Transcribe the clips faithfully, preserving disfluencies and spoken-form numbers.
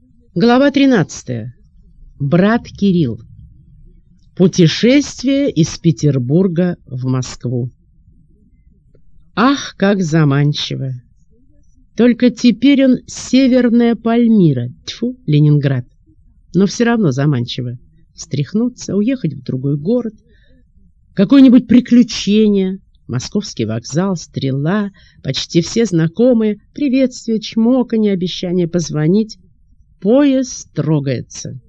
Глава тринадцатая. Брат Кирилл. Путешествие из Петербурга в Москву. Ах, как заманчиво! Только теперь он северная Пальмира, тьфу, Ленинград. Но все равно заманчиво. Встряхнуться, уехать в другой город, какое-нибудь приключение, Московский вокзал, Стрела, почти все знакомые, приветствие, чмоканье, обещание позвонить. Поезд трогается.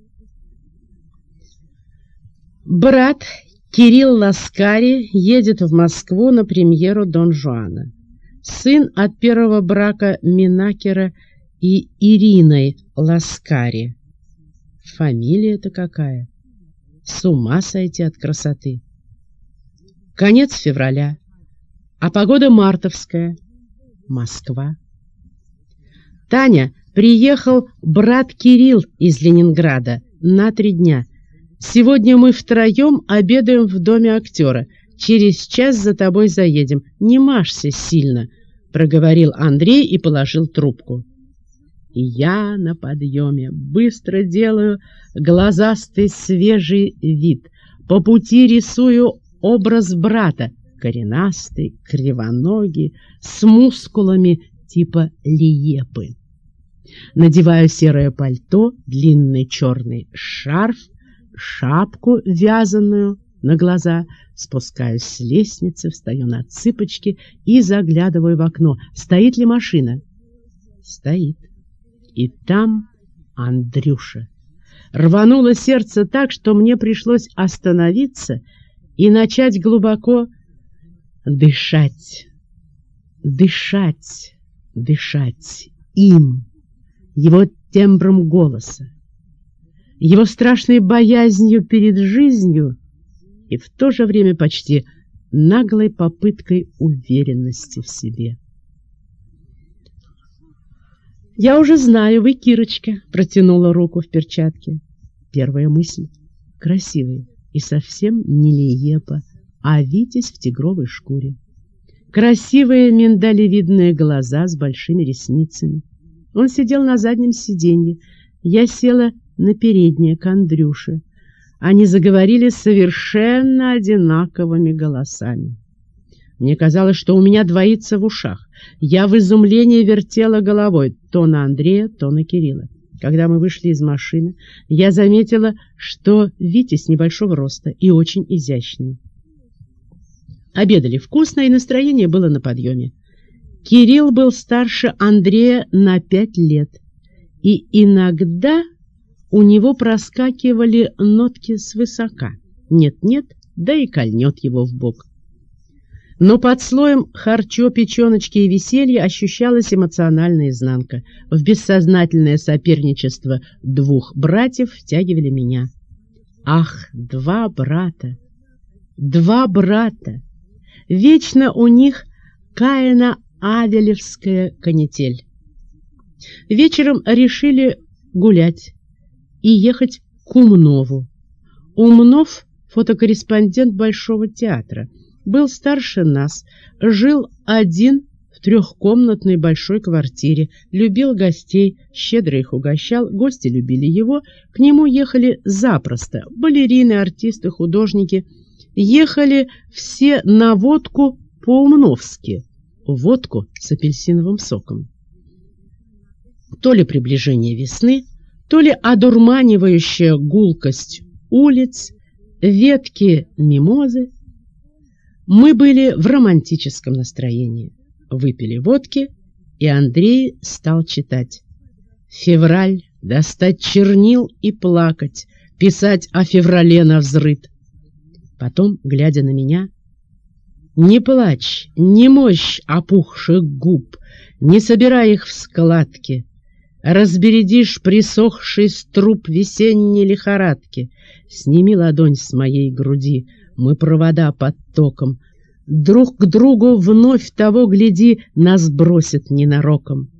Брат Кирилл Ласкари едет в Москву на премьеру Дон Жуана. Сын от первого брака Минакера и Ириной Ласкари. Фамилия-то какая! С ума сойти от красоты! Конец февраля, а погода мартовская. Москва. Таня, приехал брат Кирилл из Ленинграда на три дня. Сегодня мы втроем обедаем в доме актера. Через час за тобой заедем. Не мажься сильно, — проговорил Андрей и положил трубку. И я на подъеме. Быстро делаю глазастый свежий вид. По пути рисую образ брата. Коренастый, кривоногий, с мускулами типа Лиепы. Надеваю серое пальто, длинный черный шарф, шапку вязаную на глаза, спускаюсь с лестницы, встаю на цыпочки и заглядываю в окно. Стоит ли машина? Стоит. И там Андрюша. Рвануло сердце так, что мне пришлось остановиться и начать глубоко дышать, дышать, дышать им, его тембром голоса, его страшной боязнью перед жизнью и в то же время почти наглой попыткой уверенности в себе. «Я уже знаю, вы Кирочка», — протянула руку в перчатке. Первая мысль — красивый и совсем не Лиепа, а Витязь в тигровой шкуре. Красивые миндалевидные глаза с большими ресницами. Он сидел на заднем сиденье. Я села на переднее к Андрюше. Они заговорили совершенно одинаковыми голосами. Мне казалось, что у меня двоится в ушах. Я в изумлении вертела головой то на Андрея, то на Кирилла. Когда мы вышли из машины, я заметила, что Витязь небольшого роста и очень изящный. Обедали вкусно, и настроение было на подъеме. Кирилл был старше Андрея на пять лет, и иногда у него проскакивали нотки свысока. Нет-нет, да и кольнет его в бок. Но под слоем харчо, печеночки и веселья ощущалась эмоциональная изнанка. В бессознательное соперничество двух братьев втягивали меня. Ах, два брата! Два брата! Вечно у них Каина-Авелевская канитель. Вечером решили гулять и ехать к Умнову. Умнов — фотокорреспондент Большого театра. Был старше нас, жил один в трехкомнатной большой квартире, любил гостей, щедро их угощал, гости любили его, к нему ехали запросто, балерины, артисты, художники. Ехали все на водку по-умновски, водку с апельсиновым соком. То ли приближение весны, то ли одурманивающая гулкость улиц, ветки мимозы. Мы были в романтическом настроении. Выпили водки, и Андрей стал читать. Февраль, достать чернил и плакать, писать о феврале навзрыд. Потом, глядя на меня: «Не плачь, не мощь опухших губ, не собирай их в складки, разбередишь присохший струп весенней лихорадки, сними ладонь с моей груди, мы провода под током, друг к другу вновь того, гляди, нас бросит ненароком».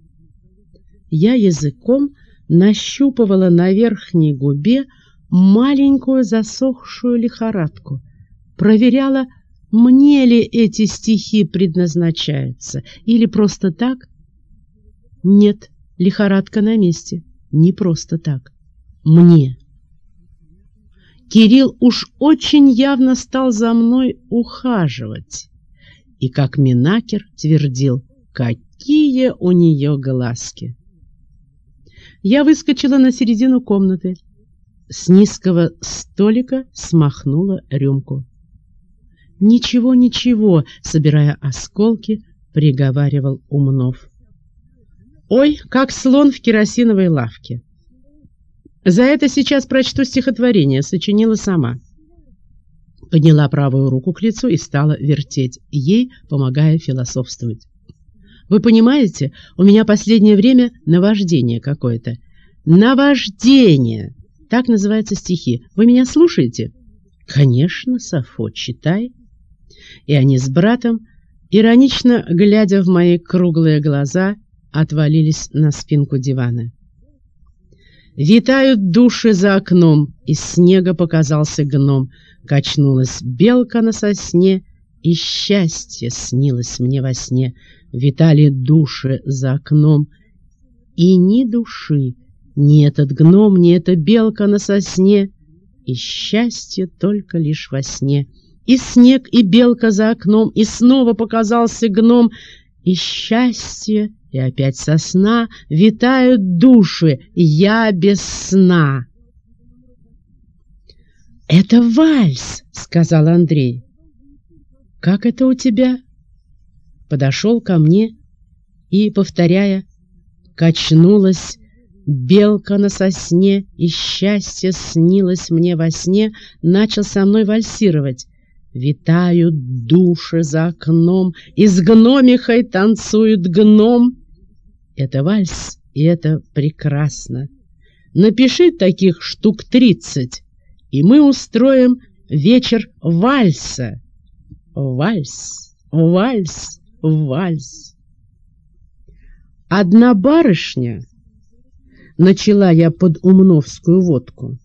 Я языком нащупывала на верхней губе маленькую засохшую лихорадку, проверяла, мне ли эти стихи предназначаются, или просто так. Нет, лихорадка на месте, не просто так. Мне. Кирилл уж очень явно стал за мной ухаживать. И, как Минакер твердил, какие у нее глазки. Я выскочила на середину комнаты. С низкого столика смахнула рюмку. «Ничего, ничего», — собирая осколки, приговаривал Умнов. «Ой, как слон в керосиновой лавке. За это сейчас прочту стихотворение, сочинила сама». Подняла правую руку к лицу и стала вертеть, ей помогая философствовать. «Вы понимаете, у меня последнее время наваждение какое-то». «Наваждение!» — так называются стихи. Вы меня слушаете? «Конечно, Сафо, читай». И они с братом, иронично глядя в мои круглые глаза, отвалились на спинку дивана. Витают души за окном, из снега показался гном. Качнулась белка на сосне, и счастье снилось мне во сне. Витали души за окном, и ни души, ни этот гном, ни эта белка на сосне, и счастье только лишь во сне. И снег, и белка за окном, и снова показался гном, и счастье, и опять сосна, витают души, я без сна. «Это вальс», — сказал Андрей. «Как это у тебя?» Подошел ко мне и, повторяя, качнулась белка на сосне, и счастье снилось мне во сне, начал со мной вальсировать. Витают души за окном, и с гномихой танцует гном. Это вальс, и это прекрасно. Напиши таких штук тридцать, и мы устроим вечер вальса. Вальс, вальс, вальс. Одна барышня, начала я под умновскую водку,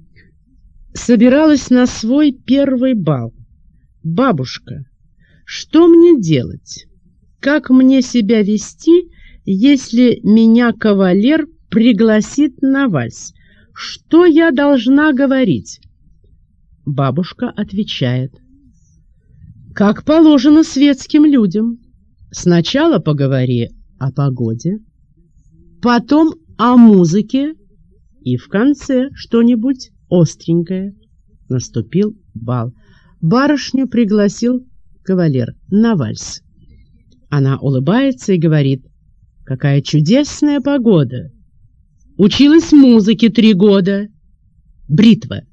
собиралась на свой первый бал. «Бабушка, что мне делать? Как мне себя вести, если меня кавалер пригласит на вальс? Что я должна говорить?» Бабушка отвечает: «Как положено светским людям. Сначала поговори о погоде, потом о музыке и в конце что-нибудь остренькое». Наступил бал. Барышню пригласил кавалер на вальс. Она улыбается и говорит: «Какая чудесная погода! Училась музыке три года. Бритва».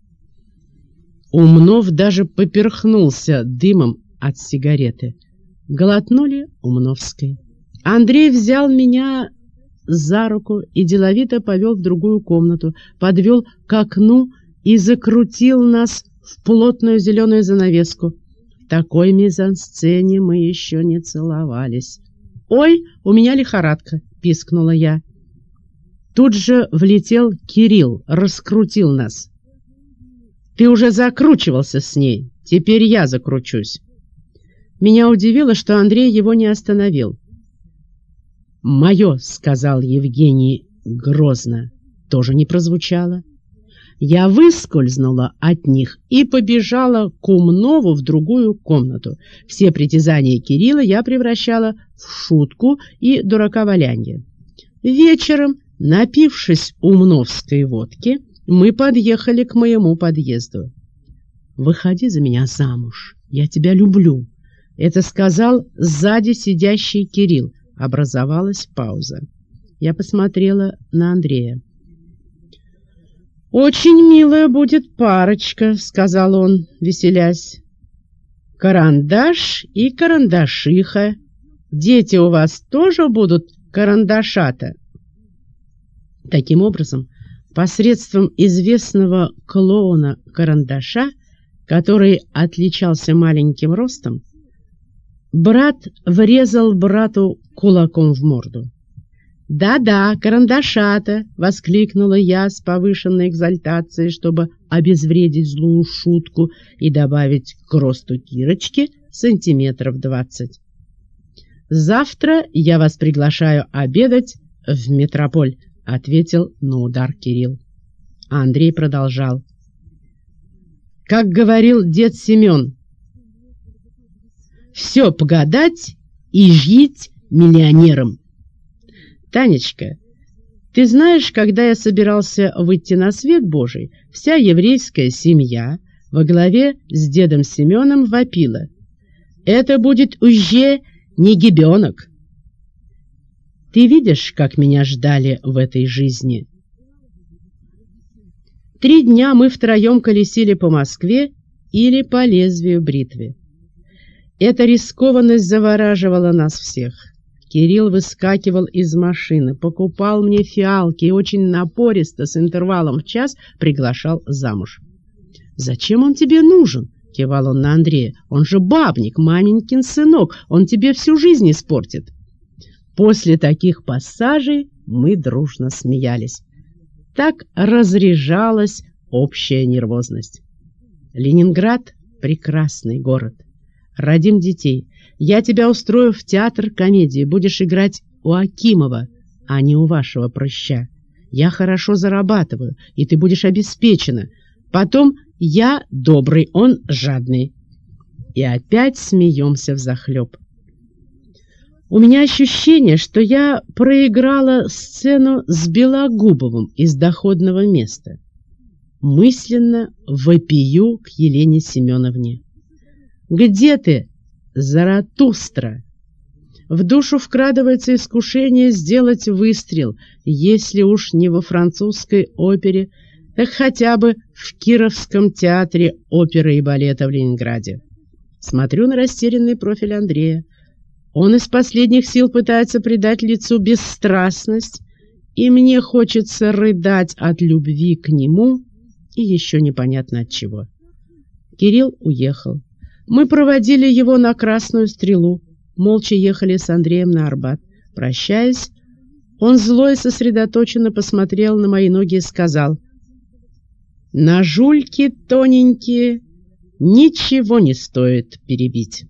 Умнов даже поперхнулся дымом от сигареты. Глотнули Умновской. Андрей взял меня за руку и деловито повел в другую комнату, подвел к окну и закрутил нас в плотную зеленую занавеску. В такой мизансцене мы еще не целовались. «Ой, у меня лихорадка!» — пискнула я. Тут же влетел Кирилл, раскрутил нас. «Ты уже закручивался с ней, теперь я закручусь». Меня удивило, что Андрей его не остановил. «Мое», — сказал Евгений грозно, тоже не прозвучало. Я выскользнула от них и побежала к Умнову в другую комнату. Все притязания Кирилла я превращала в шутку и дураковалянье. Вечером, напившись умновской водки, мы подъехали к моему подъезду. «Выходи за меня замуж, я тебя люблю», — это сказал сзади сидящий Кирилл. Образовалась пауза. Я посмотрела на Андрея. «Очень милая будет парочка», — сказал он, веселясь. «Карандаш и карандашиха. Дети у вас тоже будут карандашата». Таким образом, посредством известного клоуна-карандаша, который отличался маленьким ростом, брат врезал брату кулаком в морду. «Да-да, карандашата!» — воскликнула я с повышенной экзальтацией, чтобы обезвредить злую шутку и добавить к росту Кирочки сантиметров двадцать. «Завтра я вас приглашаю обедать в метрополь. ответил на удар Кирилл. А Андрей продолжал. Как говорил дед Семен, все погадать и жить миллионером. Танечка, ты знаешь, когда я собирался выйти на свет Божий, вся еврейская семья во главе с дедом Семеном вопила. Это будет уже не гибенок. Ты видишь, как меня ждали в этой жизни? Три дня мы втроем колесили по Москве или по лезвию бритвы. Эта рискованность завораживала нас всех. Кирилл выскакивал из машины, покупал мне фиалки и очень напористо, с интервалом в час, приглашал замуж. «Зачем он тебе нужен?» — кивал он на Андрея. «Он же бабник, маменькин сынок, он тебе всю жизнь испортит». После таких пассажей мы дружно смеялись. Так разряжалась общая нервозность. Ленинград — прекрасный город. Родим детей. Я тебя устрою в театр комедии. Будешь играть у Акимова, а не у вашего прыща. Я хорошо зарабатываю, и ты будешь обеспечена. Потом я добрый, он жадный. И опять смеемся взахлеб. У меня ощущение, что я проиграла сцену с Белогубовым из «Доходного места». Мысленно вопию к Елене Семеновне. «Где ты, Заратустра?» В душу вкрадывается искушение сделать выстрел, если уж не во французской опере, так хотя бы в Кировском театре оперы и балета в Ленинграде. Смотрю на растерянный профиль Андрея. Он из последних сил пытается придать лицу бесстрастность, и мне хочется рыдать от любви к нему и еще непонятно от чего. Кирилл уехал. Мы проводили его на Красную Стрелу, молча ехали с Андреем на Арбат. Прощаясь, он зло и сосредоточенно посмотрел на мои ноги и сказал: «На жульки тоненькие ничего не стоит перебить».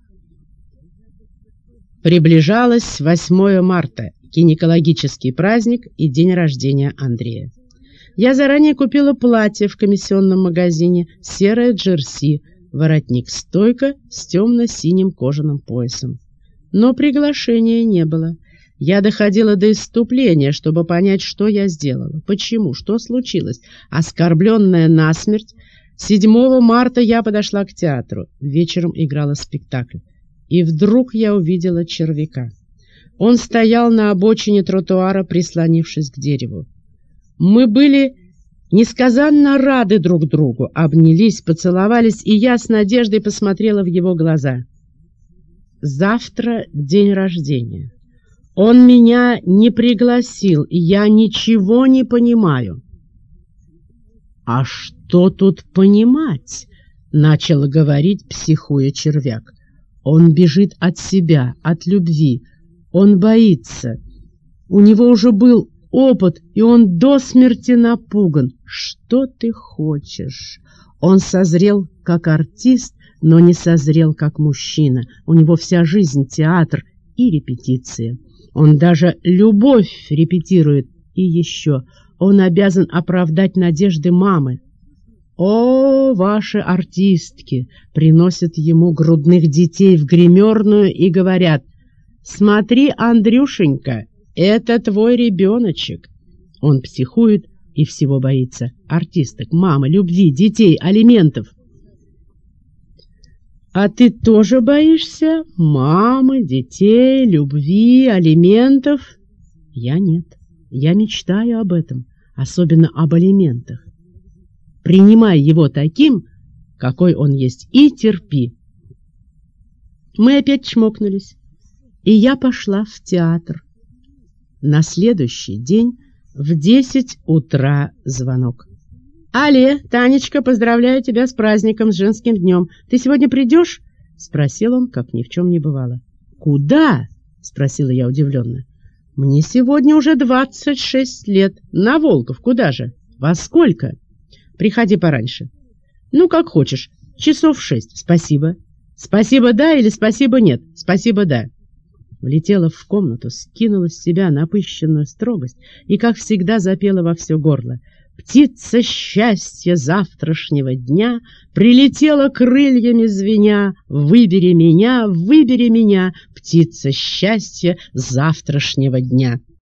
Приближалось восьмое марта, гинекологический праздник и день рождения Андрея. Я заранее купила платье в комиссионном магазине, серое джерси, воротник-стойка с темно-синим кожаным поясом. Но приглашения не было. Я доходила до исступления, чтобы понять, что я сделала, почему, что случилось. Оскорбленная насмерть, седьмого марта я подошла к театру. Вечером играла спектакль. И вдруг я увидела червяка. Он стоял на обочине тротуара, прислонившись к дереву. Мы были несказанно рады друг другу, обнялись, поцеловались, и я с надеждой посмотрела в его глаза. Завтра день рождения. Он меня не пригласил, и я ничего не понимаю. «А что тут понимать?» — начал говорить, психуя червяк. «Он бежит от себя, от любви. Он боится. У него уже был опыт, и он до смерти напуган. Что ты хочешь?» Он созрел как артист, но не созрел как мужчина. У него вся жизнь театр и репетиции. Он даже любовь репетирует. И еще он обязан оправдать надежды мамы. О, ваши артистки приносят ему грудных детей в гримерную и говорят: «Смотри, Андрюшенька, это твой ребеночек». Он психует и всего боится: артисток, мамы, любви, детей, алиментов. А ты тоже боишься мамы, детей, любви, алиментов? Я нет. Я мечтаю об этом, особенно об алиментах. Принимай его таким, какой он есть, и терпи. Мы опять чмокнулись, и я пошла в театр. На следующий день в десять утра звонок. «Але, Танечка, поздравляю тебя с праздником, с женским днем. Ты сегодня придешь?» — спросил он, как ни в чем не бывало. «Куда?» — спросила я удивленно. «Мне сегодня уже двадцать шесть лет. На Волков. Куда же? Во сколько?» «Приходи пораньше». «Ну, как хочешь. Часов в шесть. Спасибо». «Спасибо, да» или «спасибо, нет»? «Спасибо, да». влетела в комнату, скинула с себя напыщенную строгость и, как всегда, запела во все горло. Птица счастья завтрашнего дня прилетела крыльями звеня. Выбери меня, выбери меня, птица счастья завтрашнего дня.